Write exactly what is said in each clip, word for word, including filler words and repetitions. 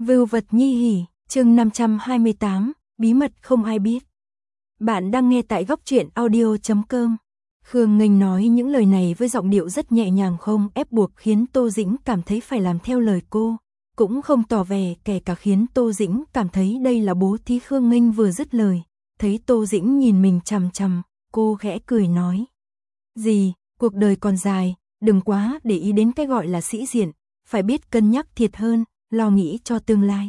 Vưu vật nhi hỉ, chương năm trăm hai mươi tám, bí mật không ai biết. Bạn đang nghe tại góc truyện audio chấm com. Khương Nghênh nói những lời này với giọng điệu rất nhẹ nhàng không ép buộc khiến Tô Dĩnh cảm thấy phải làm theo lời cô, cũng không tỏ vẻ kể cả khiến Tô Dĩnh cảm thấy đây là bố thí. Khương Nghênh vừa dứt lời, thấy Tô Dĩnh nhìn mình chằm chằm, cô khẽ cười nói. Gì, cuộc đời còn dài, đừng quá để ý đến cái gọi là sĩ diện, phải biết cân nhắc thiệt hơn, lo nghĩ cho tương lai.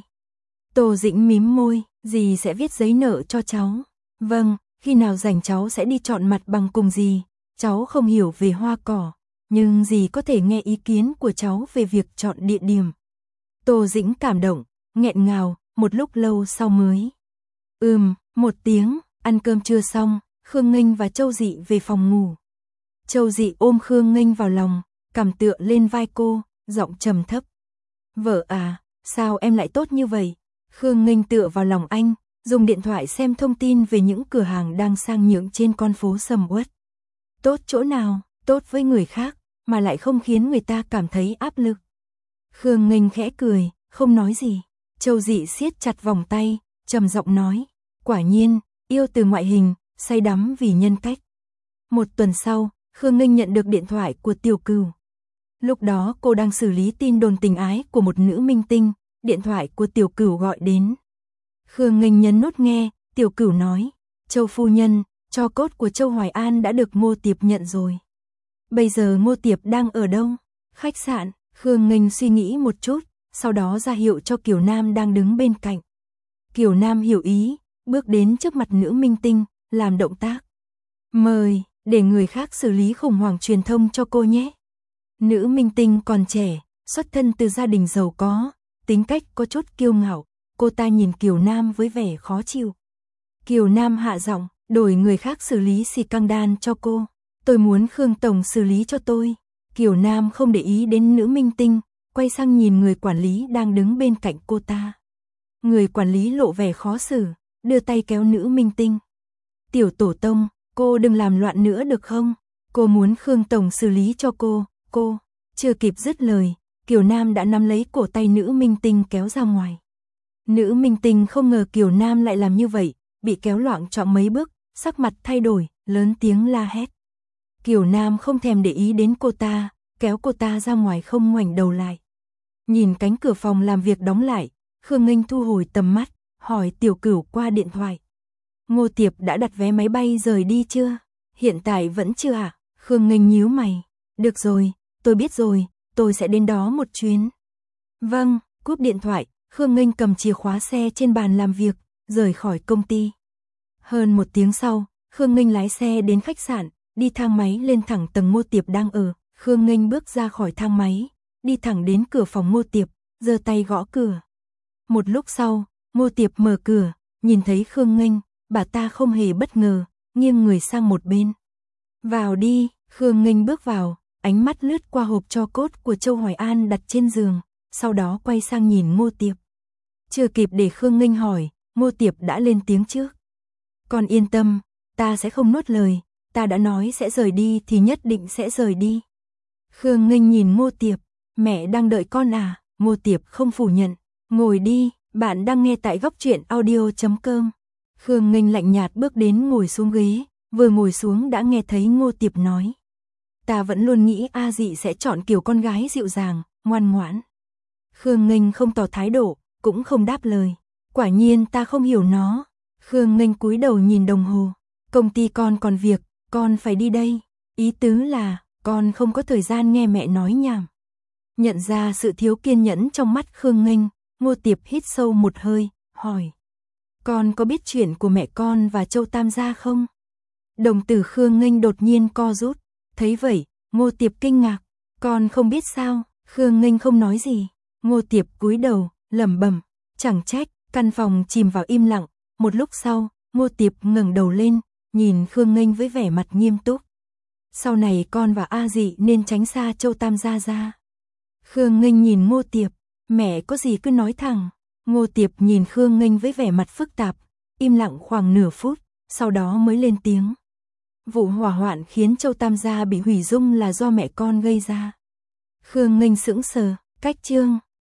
Tô Dĩnh mím môi, dì sẽ viết giấy nợ cho cháu. Vâng, khi nào rảnh cháu sẽ đi chọn mặt bằng cùng dì. Cháu không hiểu về hoa cỏ, nhưng dì có thể nghe ý kiến của cháu về việc chọn địa điểm. Tô Dĩnh cảm động, nghẹn ngào, một lúc lâu sau mới. Ừm, một tiếng, ăn cơm trưa xong, Khương Nghênh và Châu Dị về phòng ngủ. Châu Dị ôm Khương Nghênh vào lòng, cằm tựa lên vai cô, giọng trầm thấp. Vợ à, sao em lại tốt như vậy? Khương Nghênh tựa vào lòng anh, dùng điện thoại xem thông tin về những cửa hàng đang sang nhượng trên con phố sầm uất. Tốt chỗ nào? Tốt với người khác, mà lại không khiến người ta cảm thấy áp lực. Khương Nghênh khẽ cười, không nói gì. Châu Dị siết chặt vòng tay, trầm giọng nói. Quả nhiên, yêu từ ngoại hình, say đắm vì nhân cách. Một tuần sau, Khương Nghênh nhận được điện thoại của Tiểu Cửu. Lúc đó cô đang xử lý tin đồn tình ái của một nữ minh tinh, điện thoại của Tiểu Cửu gọi đến. Khương Nghênh nhấn nút nghe, Tiểu Cửu nói, Châu phu nhân, tro cốt của Châu Hoài An đã được Ngô Tiệp nhận rồi. Bây giờ Ngô Tiệp đang ở đâu? Khách sạn. Khương Nghênh suy nghĩ một chút, sau đó ra hiệu cho Kiều Nam đang đứng bên cạnh. Kiều Nam hiểu ý, bước đến trước mặt nữ minh tinh, làm động tác. Mời, để người khác xử lý khủng hoảng truyền thông cho cô nhé. Nữ minh tinh còn trẻ, xuất thân từ gia đình giàu có, tính cách có chút kiêu ngạo, cô ta nhìn Kiều Nam với vẻ khó chịu. Kiều Nam hạ giọng, đổi người khác xử lý xì căng đan cho cô. Tôi muốn Khương Tổng xử lý cho tôi. Kiều Nam không để ý đến nữ minh tinh, quay sang nhìn người quản lý đang đứng bên cạnh cô ta. Người quản lý lộ vẻ khó xử, đưa tay kéo nữ minh tinh. Tiểu tổ tông, cô đừng làm loạn nữa được không? Cô muốn Khương Tổng xử lý cho cô, cô. Chưa kịp dứt lời, Kiều Nam đã nắm lấy cổ tay nữ minh tinh kéo ra ngoài. Nữ minh tinh không ngờ Kiều Nam lại làm như vậy, bị kéo loạng choạng mấy bước, sắc mặt thay đổi, lớn tiếng la hét. Kiều Nam không thèm để ý đến cô ta, kéo cô ta ra ngoài không ngoảnh đầu lại. Nhìn cánh cửa phòng làm việc đóng lại, Khương Nghênh thu hồi tầm mắt, hỏi Tiểu Cửu qua điện thoại. Ngô Tiệp đã đặt vé máy bay rời đi chưa? Hiện tại vẫn chưa ạ. À? Khương Nghênh nhíu mày. Được rồi, tôi biết rồi, tôi sẽ đến đó một chuyến. Vâng, cúp điện thoại, Khương Nghênh cầm chìa khóa xe trên bàn làm việc, rời khỏi công ty. Hơn một tiếng sau, Khương Nghênh lái xe đến khách sạn, đi thang máy lên thẳng tầng Ngô Tiệp đang ở. Khương Nghênh bước ra khỏi thang máy, đi thẳng đến cửa phòng Ngô Tiệp, giơ tay gõ cửa. Một lúc sau, Ngô Tiệp mở cửa, nhìn thấy Khương Nghênh, bà ta không hề bất ngờ, nghiêng người sang một bên. Vào đi. Khương Nghênh bước vào, ánh mắt lướt qua hộp tro cốt của Châu Hoài An đặt trên giường, sau đó quay sang nhìn Ngô Tiệp. Chưa kịp để Khương Nghênh hỏi, Ngô Tiệp đã lên tiếng trước. Con yên tâm, ta sẽ không nuốt lời, ta đã nói sẽ rời đi thì nhất định sẽ rời đi. Khương Nghênh nhìn Ngô Tiệp, mẹ đang đợi con à? Ngô Tiệp không phủ nhận, ngồi đi, bạn đang nghe tại góc truyện audio chấm com. Khương Nghênh lạnh nhạt bước đến ngồi xuống ghế, vừa ngồi xuống đã nghe thấy Ngô Tiệp nói. Ta vẫn luôn nghĩ A Dị sẽ chọn kiểu con gái dịu dàng, ngoan ngoãn. Khương Nghênh không tỏ thái độ, cũng không đáp lời. Quả nhiên ta không hiểu nó. Khương Nghênh cúi đầu nhìn đồng hồ. Công ty con còn việc, con phải đi đây. Ý tứ là, con không có thời gian nghe mẹ nói nhảm. Nhận ra sự thiếu kiên nhẫn trong mắt Khương Nghênh, Ngô Tiệp hít sâu một hơi, hỏi. Con có biết chuyện của mẹ con và Châu Tam gia không? Đồng tử Khương Nghênh đột nhiên co rút. Thấy vậy, Ngô Tiệp kinh ngạc. Con không biết sao? Khương Nghênh không nói gì. Ngô Tiệp cúi đầu, lẩm bẩm. Chẳng trách, căn phòng chìm vào im lặng. Một lúc sau, Ngô Tiệp ngẩng đầu lên, nhìn Khương Nghênh với vẻ mặt nghiêm túc. Sau này con và A Dị nên tránh xa Châu Tam gia ra. Khương Nghênh nhìn Ngô Tiệp, mẹ có gì cứ nói thẳng. Ngô Tiệp nhìn Khương Nghênh với vẻ mặt phức tạp, im lặng khoảng nửa phút, sau đó mới lên tiếng. Vụ hỏa hoạn khiến Châu Tam gia bị hủy dung là do mẹ con gây ra. Khương Nghênh sững sờ, cách chương.